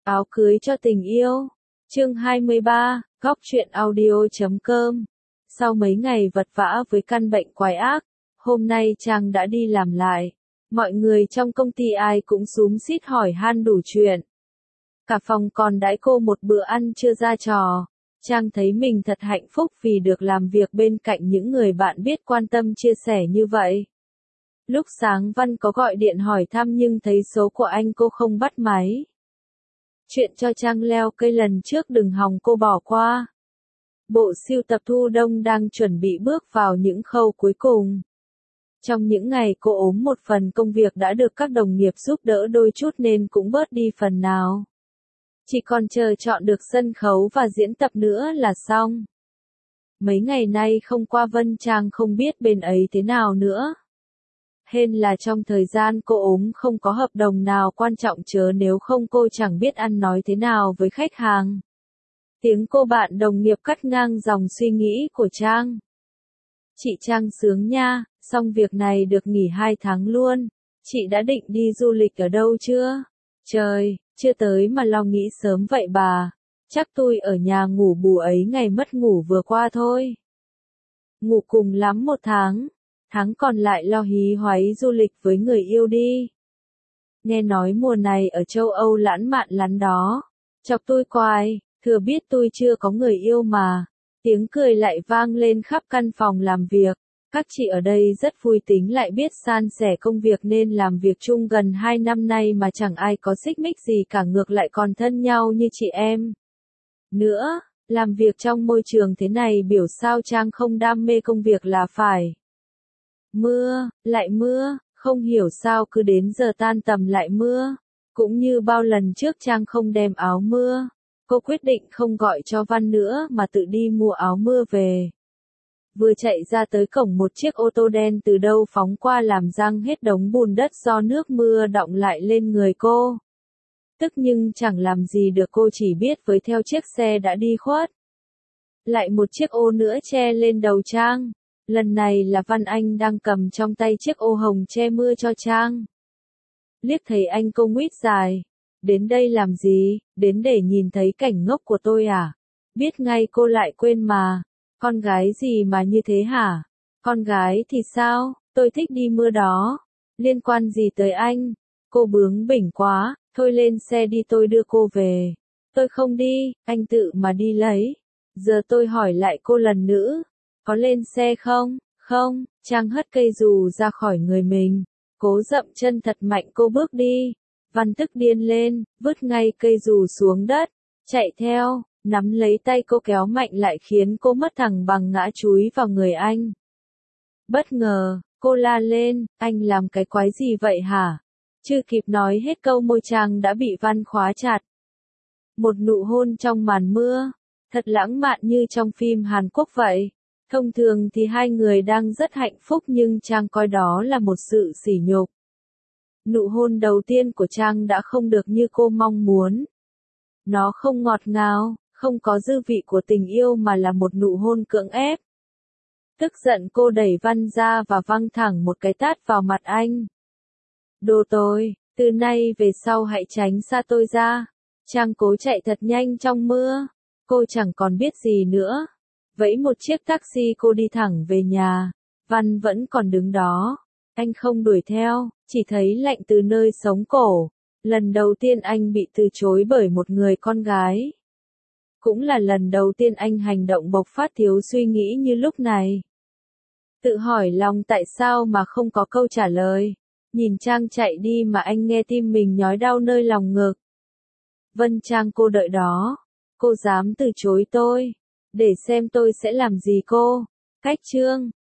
Áo cưới cho tình yêu. Chương 23, góc truyện audio.com. Sau mấy ngày vật vã với căn bệnh quái ác, hôm nay Trang đã đi làm lại. Mọi người trong công ty ai cũng xúm xít hỏi han đủ chuyện. Cả phòng còn đãi cô một bữa ăn trưa ra trò. Trang thấy mình thật hạnh phúc vì được làm việc bên cạnh những người bạn biết quan tâm chia sẻ như vậy. Lúc sáng Văn có gọi điện hỏi thăm nhưng thấy số của anh cô không bắt máy. Chuyện cho Trang leo cây lần trước đừng hòng cô bỏ qua. Bộ sưu tập Thu Đông đang chuẩn bị bước vào những khâu cuối cùng. Trong những ngày cô ốm một phần công việc đã được các đồng nghiệp giúp đỡ đôi chút nên cũng bớt đi phần nào. Chỉ còn chờ chọn được sân khấu và diễn tập nữa là xong. Mấy ngày nay không qua Vân Trang không biết bên ấy thế nào nữa. Hên là trong thời gian cô ốm không có hợp đồng nào quan trọng chớ nếu không cô chẳng biết ăn nói thế nào với khách hàng. Tiếng cô bạn đồng nghiệp cắt ngang dòng suy nghĩ của Trang. Chị Trang sướng nha, xong việc này được nghỉ 2 tháng luôn. Chị đã định đi du lịch ở đâu chưa? Trời, chưa tới mà lo nghĩ sớm vậy bà. Chắc tôi ở nhà ngủ bù ấy ngày mất ngủ vừa qua thôi. Ngủ cùng lắm 1 tháng. Tháng còn lại lo hí hoáy du lịch với người yêu đi. Nghe nói mùa này ở châu Âu lãng mạn lắm đó. Chọc tôi quài, thừa biết tôi chưa có người yêu mà. Tiếng cười lại vang lên khắp căn phòng làm việc. Các chị ở đây rất vui tính lại biết san sẻ công việc nên làm việc chung gần 2 năm nay mà chẳng ai có xích mích gì cả, ngược lại còn thân nhau như chị em. Nữa, làm việc trong môi trường thế này biểu sao Trang không đam mê công việc là phải. Mưa, lại mưa, không hiểu sao cứ đến giờ tan tầm lại mưa. Cũng như bao lần trước Trang không đem áo mưa. Cô quyết định không gọi cho Văn nữa mà tự đi mua áo mưa về. Vừa chạy ra tới cổng một chiếc ô tô đen từ đâu phóng qua làm răng hết đống bùn đất do nước mưa đọng lại lên người cô. Tức nhưng chẳng làm gì được, cô chỉ biết với theo chiếc xe đã đi khuất. Lại một chiếc ô nữa che lên đầu Trang. Lần này là Văn Anh đang cầm trong tay chiếc ô hồng che mưa cho Trang. Liếc thấy anh cô nguýt dài. Đến đây làm gì, đến để nhìn thấy cảnh ngốc của tôi à? Biết ngay cô lại quên mà. Con gái gì mà như thế hả? Con gái thì sao, tôi thích đi mưa đó. Liên quan gì tới anh? Cô bướng bỉnh quá, thôi lên xe đi tôi đưa cô về. Tôi không đi, anh tự mà đi lấy. Giờ tôi hỏi lại cô lần nữa. Có lên xe không? Không, Trang hất cây dù ra khỏi người mình. Cố dậm chân thật mạnh cô bước đi. Văn tức điên lên, vứt ngay cây dù xuống đất. Chạy theo, nắm lấy tay cô kéo mạnh lại khiến cô mất thăng bằng ngã chúi vào người anh. Bất ngờ, cô la lên, anh làm cái quái gì vậy hả? Chưa kịp nói hết câu môi Trang đã bị Văn khóa chặt. Một nụ hôn trong màn mưa. Thật lãng mạn như trong phim Hàn Quốc vậy. Thông thường thì hai người đang rất hạnh phúc nhưng Trang coi đó là một sự sỉ nhục. Nụ hôn đầu tiên của Trang đã không được như cô mong muốn. Nó không ngọt ngào, không có dư vị của tình yêu mà là một nụ hôn cưỡng ép. Tức giận cô đẩy Văn ra và văng thẳng một cái tát vào mặt anh. Đồ tôi, từ nay về sau hãy tránh xa tôi ra. Trang cố chạy thật nhanh trong mưa. Cô chẳng còn biết gì nữa. Vẫy một chiếc taxi cô đi thẳng về nhà. Văn vẫn còn đứng đó. Anh không đuổi theo, chỉ thấy lạnh từ nơi sống cổ. Lần đầu tiên anh bị từ chối bởi một người con gái. Cũng là lần đầu tiên anh hành động bộc phát thiếu suy nghĩ như lúc này. Tự hỏi lòng tại sao mà không có câu trả lời. Nhìn Trang chạy đi mà anh nghe tim mình nhói đau nơi lòng ngực. Vân Trang, cô đợi đó. Cô dám từ chối tôi. Để xem tôi sẽ làm gì cô. Cách chương.